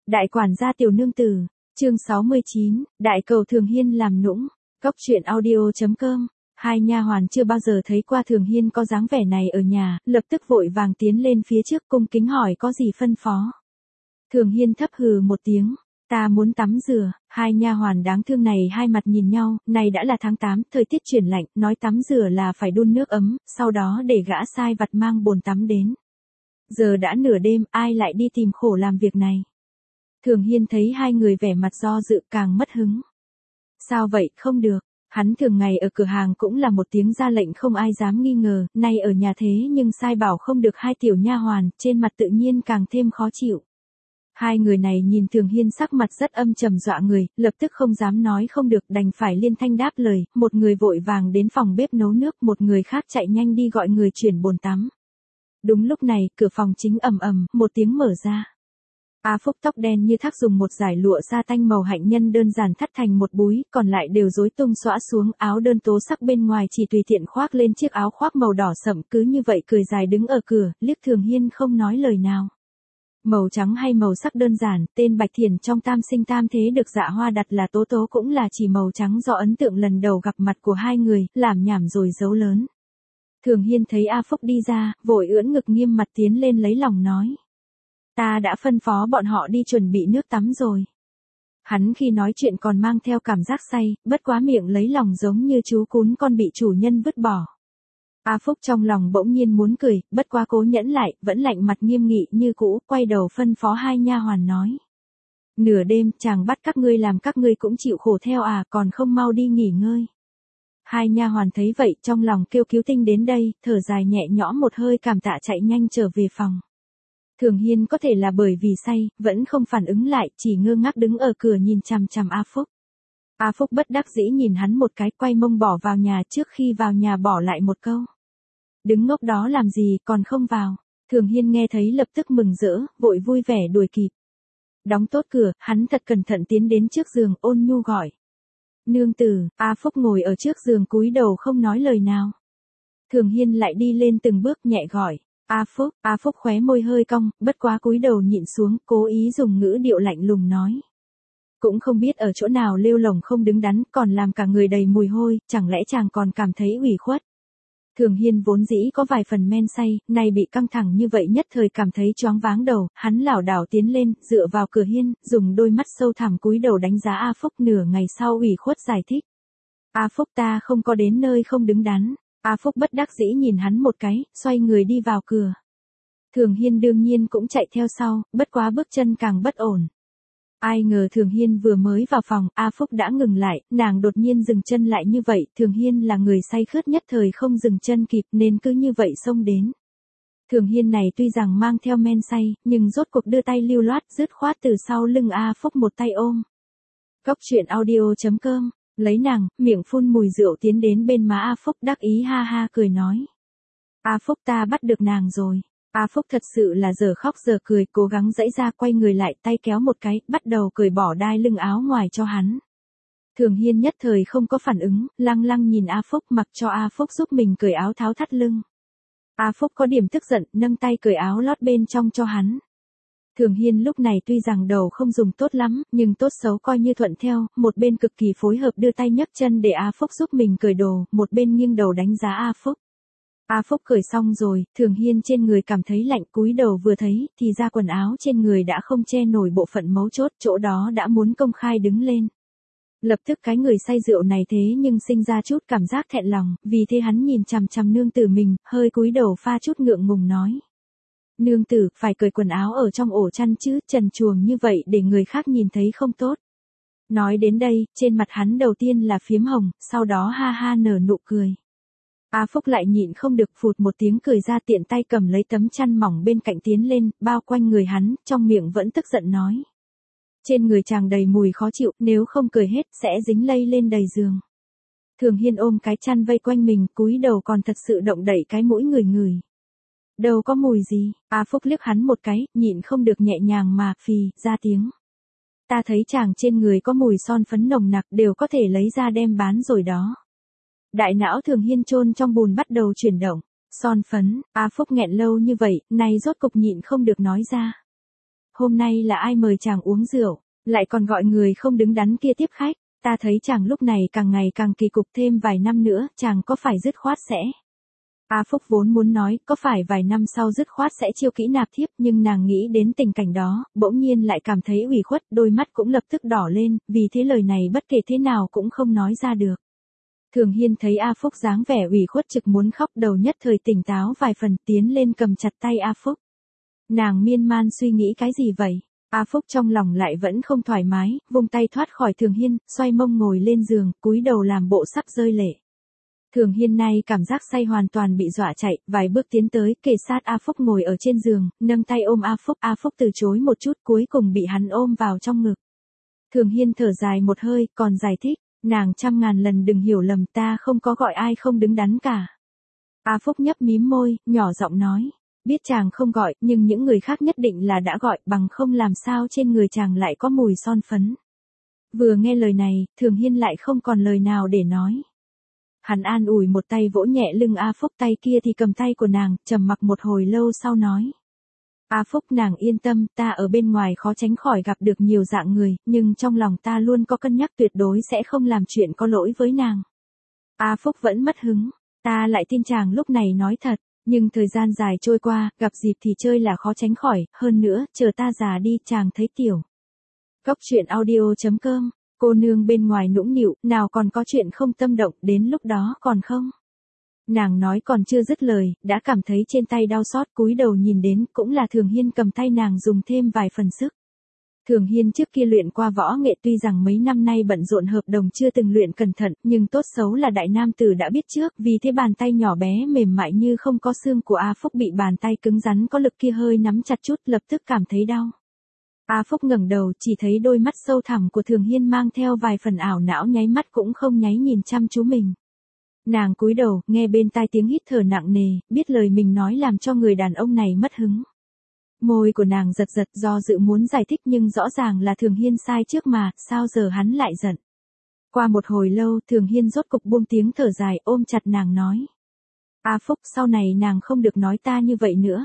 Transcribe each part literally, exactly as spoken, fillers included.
Đại quản gia tiểu nương tử, chương sáu mươi chín, đại cầu Thường Hiên làm nũng, cốc truyện audio.com. Hai nha hoàn chưa bao giờ thấy qua Thường Hiên có dáng vẻ này ở nhà, lập tức vội vàng tiến lên phía trước cung kính hỏi có gì phân phó. Thường Hiên thấp hừ một tiếng, ta muốn tắm rửa. Hai nha hoàn đáng thương này hai mặt nhìn nhau, này đã là tháng tám, thời tiết chuyển lạnh, nói tắm rửa là phải đun nước ấm, sau đó để gã sai vặt mang bồn tắm đến. Giờ đã nửa đêm, ai lại đi tìm khổ làm việc này. Thường Hiên thấy hai người vẻ mặt do dự càng mất hứng. Sao vậy, không được, hắn thường ngày ở cửa hàng cũng là một tiếng ra lệnh không ai dám nghi ngờ, nay ở nhà thế nhưng sai bảo không được hai tiểu nha hoàn, trên mặt tự nhiên càng thêm khó chịu. Hai người này nhìn Thường Hiên sắc mặt rất âm trầm dọa người, lập tức không dám nói không được đành phải liên thanh đáp lời, một người vội vàng đến phòng bếp nấu nước, một người khác chạy nhanh đi gọi người chuyển bồn tắm. Đúng lúc này, cửa phòng chính ầm ầm, một tiếng mở ra. A Phúc tóc đen như thác dùng một dải lụa sa tanh màu hạnh nhân đơn giản thắt thành một búi, còn lại đều rối tung xõa xuống, áo đơn tố sắc bên ngoài chỉ tùy tiện khoác lên chiếc áo khoác màu đỏ sẫm, cứ như vậy cười dài đứng ở cửa, liếc Thường Hiên không nói lời nào. Màu trắng hay màu sắc đơn giản, tên Bạch Thiển trong Tam Sinh Tam Thế được Dạ Hoa đặt là Tố Tố cũng là chỉ màu trắng do ấn tượng lần đầu gặp mặt của hai người, làm nhảm rồi giấu lớn. Thường Hiên thấy A Phúc đi ra, vội ưỡn ngực nghiêm mặt tiến lên lấy lòng nói. Ta đã phân phó bọn họ đi chuẩn bị nước tắm rồi. Hắn khi nói chuyện còn mang theo cảm giác say, bất quá miệng lấy lòng giống như chú cún con bị chủ nhân vứt bỏ. A Phúc trong lòng bỗng nhiên muốn cười, bất quá cố nhẫn lại, vẫn lạnh mặt nghiêm nghị như cũ, quay đầu phân phó hai nha hoàn nói. Nửa đêm, chàng bắt các ngươi làm các ngươi cũng chịu khổ theo à, còn không mau đi nghỉ ngơi. Hai nha hoàn thấy vậy, trong lòng kêu cứu tinh đến đây, thở dài nhẹ nhõm một hơi cảm tạ chạy nhanh trở về phòng. Thường Hiên có thể là bởi vì say, vẫn không phản ứng lại, chỉ ngơ ngác đứng ở cửa nhìn chằm chằm A Phúc. A Phúc bất đắc dĩ nhìn hắn một cái, quay mông bỏ vào nhà, trước khi vào nhà bỏ lại một câu. Đứng ngốc đó làm gì, còn không vào. Thường Hiên nghe thấy lập tức mừng rỡ, vội vui vẻ đuổi kịp. Đóng tốt cửa, hắn thật cẩn thận tiến đến trước giường, ôn nhu gọi. Nương tử. A Phúc ngồi ở trước giường cúi đầu không nói lời nào. Thường Hiên lại đi lên từng bước nhẹ gọi. A Phúc. A Phúc khóe môi hơi cong, bất quá cúi đầu nhịn xuống, cố ý dùng ngữ điệu lạnh lùng nói. Cũng không biết ở chỗ nào lêu lổng không đứng đắn, còn làm cả người đầy mùi hôi, chẳng lẽ chàng còn cảm thấy ủy khuất. Thường Hiên vốn dĩ có vài phần men say, nay bị căng thẳng như vậy nhất thời cảm thấy choáng váng đầu, hắn lảo đảo tiến lên, dựa vào cửa hiên, dùng đôi mắt sâu thẳm cúi đầu đánh giá A Phúc, nửa ngày sau ủy khuất giải thích. A Phúc, ta không có đến nơi không đứng đắn. A Phúc bất đắc dĩ nhìn hắn một cái, xoay người đi vào cửa. Thường Hiên đương nhiên cũng chạy theo sau, bất quá bước chân càng bất ổn. Ai ngờ Thường Hiên vừa mới vào phòng, A Phúc đã ngừng lại, nàng đột nhiên dừng chân lại như vậy, Thường Hiên là người say khướt nhất thời không dừng chân kịp nên cứ như vậy xông đến. Thường Hiên này tuy rằng mang theo men say, nhưng rốt cuộc đưa tay lưu loát dứt khoát từ sau lưng A Phúc một tay ôm. Cốc truyện audio.com. Lấy nàng, miệng phun mùi rượu tiến đến bên má A Phúc đắc ý ha ha cười nói. A Phúc, ta bắt được nàng rồi. A Phúc thật sự là giờ khóc giờ cười, cố gắng giãy ra quay người lại, tay kéo một cái, bắt đầu cởi bỏ đai lưng áo ngoài cho hắn. Thường Hiên nhất thời không có phản ứng, lăng lăng nhìn A Phúc, mặc cho A Phúc giúp mình cởi áo tháo thắt lưng. A Phúc có điểm tức giận, nâng tay cởi áo lót bên trong cho hắn. Thường Hiên lúc này tuy rằng đầu không dùng tốt lắm, nhưng tốt xấu coi như thuận theo, một bên cực kỳ phối hợp đưa tay nhấc chân để A Phúc giúp mình cởi đồ, một bên nghiêng đầu đánh giá A Phúc. A Phúc cởi xong rồi, Thường Hiên trên người cảm thấy lạnh, cúi đầu vừa thấy, thì ra quần áo trên người đã không che nổi bộ phận mấu chốt, chỗ đó đã muốn công khai đứng lên. Lập tức cái người say rượu này thế nhưng sinh ra chút cảm giác thẹn lòng, vì thế hắn nhìn chằm chằm nương tử mình, hơi cúi đầu pha chút ngượng ngùng nói. Nương tử, phải cởi quần áo ở trong ổ chăn chứ, trần truồng như vậy để người khác nhìn thấy không tốt. Nói đến đây, trên mặt hắn đầu tiên là phiếm hồng, sau đó ha ha nở nụ cười. A Phúc lại nhịn không được phụt một tiếng cười ra, tiện tay cầm lấy tấm chăn mỏng bên cạnh tiến lên, bao quanh người hắn, trong miệng vẫn tức giận nói. Trên người chàng đầy mùi khó chịu, nếu không cười hết, sẽ dính lây lên đầy giường. Thường Hiên ôm cái chăn vây quanh mình, cúi đầu còn thật sự động đậy cái mũi người người. Đâu có mùi gì. A Phúc liếc hắn một cái, nhịn không được nhẹ nhàng mà phì ra tiếng. Ta thấy chàng trên người có mùi son phấn nồng nặc, đều có thể lấy ra đem bán rồi đó. Đại não Thường Hiên chôn trong bùn bắt đầu chuyển động. Son phấn. A Phúc nghẹn lâu như vậy, nay rốt cục nhịn không được nói ra. hôm nay là ai mời chàng uống rượu, lại còn gọi người không đứng đắn kia tiếp khách, ta thấy chàng lúc này càng ngày càng kỳ cục, thêm vài năm nữa, chàng có phải dứt khoát sẽ. A Phúc vốn muốn nói, có phải vài năm sau dứt khoát sẽ chiêu kỹ nạp thiếp, nhưng nàng nghĩ đến tình cảnh đó, bỗng nhiên lại cảm thấy ủy khuất, đôi mắt cũng lập tức đỏ lên, vì thế lời này bất kể thế nào cũng không nói ra được. Thường Hiên thấy A Phúc dáng vẻ ủy khuất trực muốn khóc, đầu nhất thời tỉnh táo vài phần, tiến lên cầm chặt tay A Phúc. Nàng miên man suy nghĩ cái gì vậy? A Phúc trong lòng lại vẫn không thoải mái, vung tay thoát khỏi Thường Hiên, xoay mông ngồi lên giường, cúi đầu làm bộ sắp rơi lệ. Thường Hiên nay cảm giác say hoàn toàn bị dọa chạy, vài bước tiến tới, kề sát A Phúc ngồi ở trên giường, nâng tay ôm A Phúc, A Phúc từ chối một chút, cuối cùng bị hắn ôm vào trong ngực. Thường Hiên thở dài một hơi, còn giải thích, nàng trăm ngàn lần đừng hiểu lầm, ta không có gọi ai không đứng đắn cả. A Phúc nhấp mím môi, nhỏ giọng nói, biết chàng không gọi, nhưng những người khác nhất định là đã gọi, bằng không làm sao trên người chàng lại có mùi son phấn. Vừa nghe lời này, Thường Hiên lại không còn lời nào để nói. Hắn an ủi một tay vỗ nhẹ lưng A Phúc, tay kia thì cầm tay của nàng, trầm mặc một hồi lâu sau nói. A Phúc, nàng yên tâm, ta ở bên ngoài khó tránh khỏi gặp được nhiều dạng người, nhưng trong lòng ta luôn có cân nhắc, tuyệt đối sẽ không làm chuyện có lỗi với nàng. A Phúc vẫn mất hứng, ta lại tin chàng lúc này nói thật, nhưng thời gian dài trôi qua, gặp dịp thì chơi là khó tránh khỏi, hơn nữa, chờ ta già đi, chàng thấy tiểu. Cốc truyện audio chấm com, cô nương bên ngoài nũng nịu, nào còn có chuyện không tâm động, đến lúc đó còn không. Nàng nói còn chưa dứt lời, đã cảm thấy trên tay đau xót, cúi đầu nhìn đến, cũng là Thường Hiên cầm tay nàng dùng thêm vài phần sức. Thường Hiên trước kia luyện qua võ nghệ, tuy rằng mấy năm nay bận rộn hợp đồng chưa từng luyện cẩn thận, nhưng tốt xấu là đại nam tử đã biết trước, vì thế bàn tay nhỏ bé mềm mại như không có xương của A Phúc bị bàn tay cứng rắn có lực kia hơi nắm chặt chút, lập tức cảm thấy đau. A Phúc ngẩng đầu, chỉ thấy đôi mắt sâu thẳm của Thường Hiên mang theo vài phần ảo não, nháy mắt cũng không nháy nhìn chăm chú mình. Nàng cúi đầu, nghe bên tai tiếng hít thở nặng nề, biết lời mình nói làm cho người đàn ông này mất hứng. Môi của nàng giật giật, do dự muốn giải thích, nhưng rõ ràng là Thường Hiên sai trước mà, sao giờ hắn lại giận. Qua một hồi lâu, Thường Hiên rốt cục buông tiếng thở dài, ôm chặt nàng nói. A Phúc, sau này nàng không được nói ta như vậy nữa.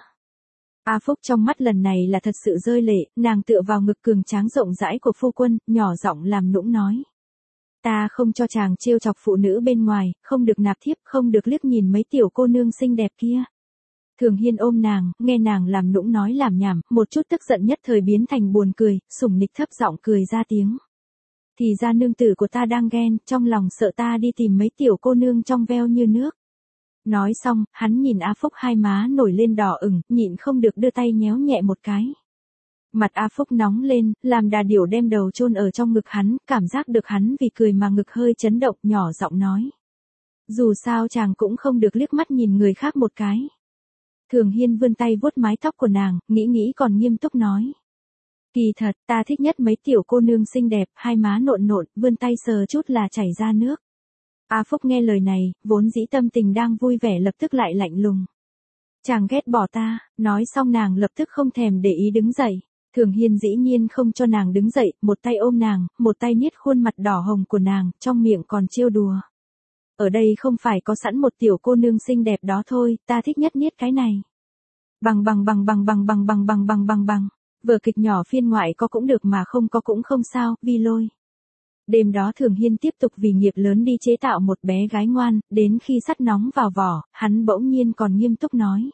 A Phúc trong mắt lần này là thật sự rơi lệ, nàng tựa vào ngực cường tráng rộng rãi của phu quân, nhỏ giọng làm nũng nói. Ta không cho chàng trêu chọc phụ nữ bên ngoài, không được nạp thiếp, không được liếc nhìn mấy tiểu cô nương xinh đẹp kia. Thường Hiên ôm nàng, nghe nàng làm nũng nói làm nhảm, một chút tức giận nhất thời biến thành buồn cười, sủng nịch thấp giọng cười ra tiếng. Thì ra nương tử của ta đang ghen, trong lòng sợ ta đi tìm mấy tiểu cô nương trong veo như nước. Nói xong, hắn nhìn A Phúc hai má nổi lên đỏ ửng, nhịn không được đưa tay nhéo nhẹ một cái. Mặt A Phúc nóng lên, làm đà điểu đem đầu chôn ở trong ngực hắn, cảm giác được hắn vì cười mà ngực hơi chấn động, nhỏ giọng nói. Dù sao chàng cũng không được liếc mắt nhìn người khác một cái. Thường Hiên vươn tay vuốt mái tóc của nàng, nghĩ nghĩ còn nghiêm túc nói. Kỳ thật, ta thích nhất mấy tiểu cô nương xinh đẹp, hai má nộn nộn, vươn tay sờ chút là chảy ra nước. A Phúc nghe lời này, vốn dĩ tâm tình đang vui vẻ lập tức lại lạnh lùng. Chàng ghét bỏ ta, nói xong nàng lập tức không thèm để ý đứng dậy. Thường Hiên dĩ nhiên không cho nàng đứng dậy, một tay ôm nàng, một tay niết khuôn mặt đỏ hồng của nàng, trong miệng còn trêu đùa. Ở đây không phải có sẵn một tiểu cô nương xinh đẹp đó thôi, ta thích nhất niết cái này. Bằng bằng bằng bằng bằng bằng bằng bằng bằng bằng bằng. Vở kịch nhỏ phiên ngoại có cũng được mà không có cũng không sao, vi lôi. Đêm đó Thường Hiên tiếp tục vì nghiệp lớn đi chế tạo một bé gái ngoan, đến khi sắt nóng vào vỏ, hắn bỗng nhiên còn nghiêm túc nói.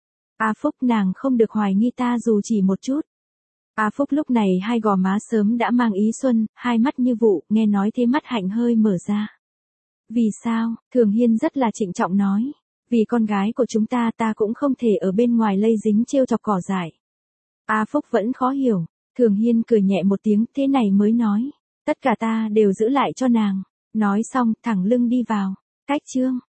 A Phúc, nàng không được hoài nghi ta dù chỉ một chút. A Phúc lúc này hai gò má sớm đã mang ý xuân, hai mắt như vụ, nghe nói thế mắt hạnh hơi mở ra. Vì sao? Thường Hiên rất là trịnh trọng nói. Vì con gái của chúng ta, ta cũng không thể ở bên ngoài lây dính trêu chọc cỏ dại. A Phúc vẫn khó hiểu. Thường Hiên cười nhẹ một tiếng, thế này mới nói. Tất cả ta đều giữ lại cho nàng. Nói xong, thẳng lưng đi vào. Cách chương.